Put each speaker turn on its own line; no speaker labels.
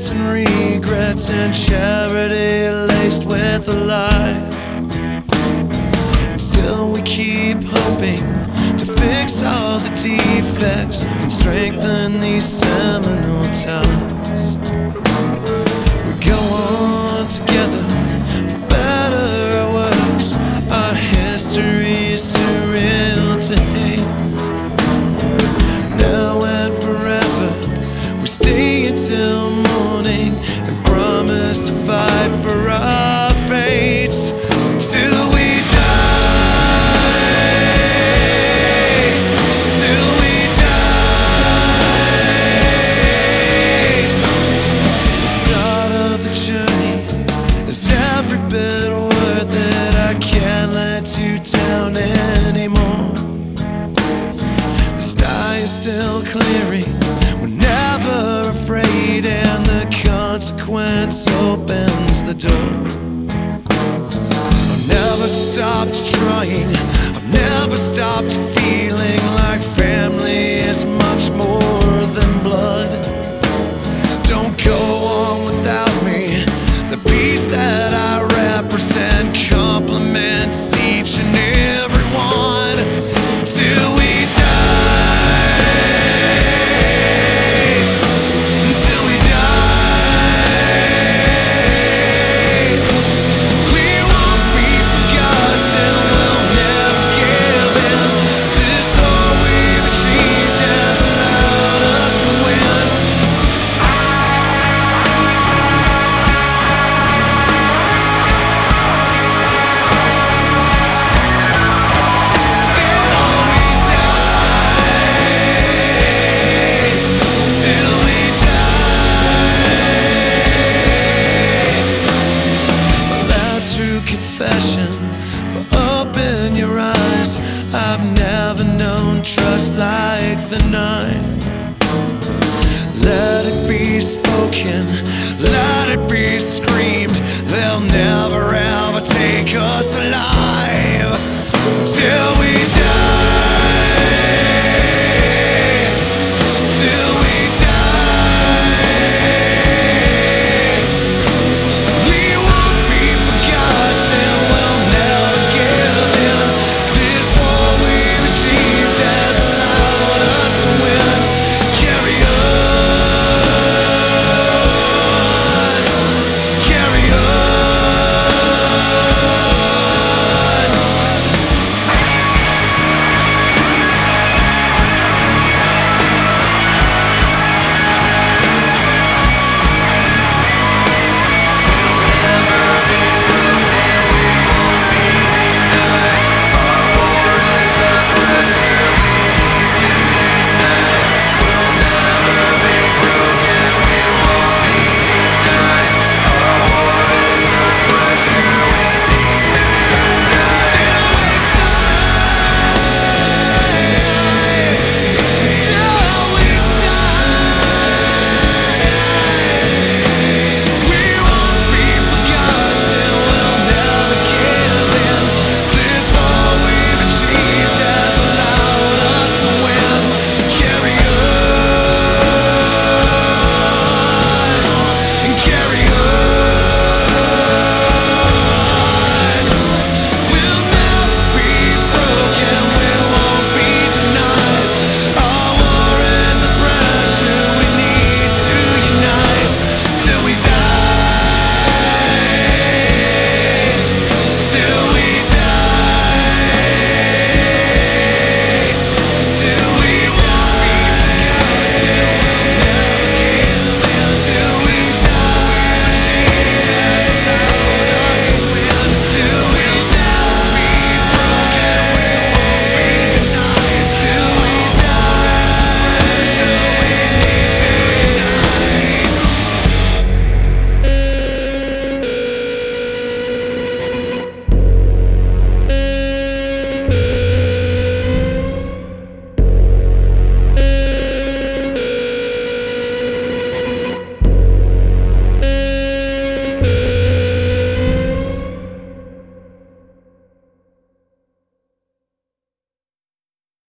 sense and regrets and charity laced with a lie. And still we keep hoping to fix all the defects and strengthen these seminal ties. We go on together for better or worse. Our history is too real to hate. Now and forever we stay until morning and promise to fight for our fates till we down anymore. The sky is still clearing, we're never afraid, and the consequence opens the door. I've never stopped trying, I've never stopped feeling like family is much more than blood. Don't go on without me, the peace that I represent complements each and every one till we die, until we die. We won't be forgotten, we'll never give in. This war we've achieved has allowed us to win. But open your eyes, I've never known trust like the night. Let it be spoken, let it be screamed, they'll never ever take us alive.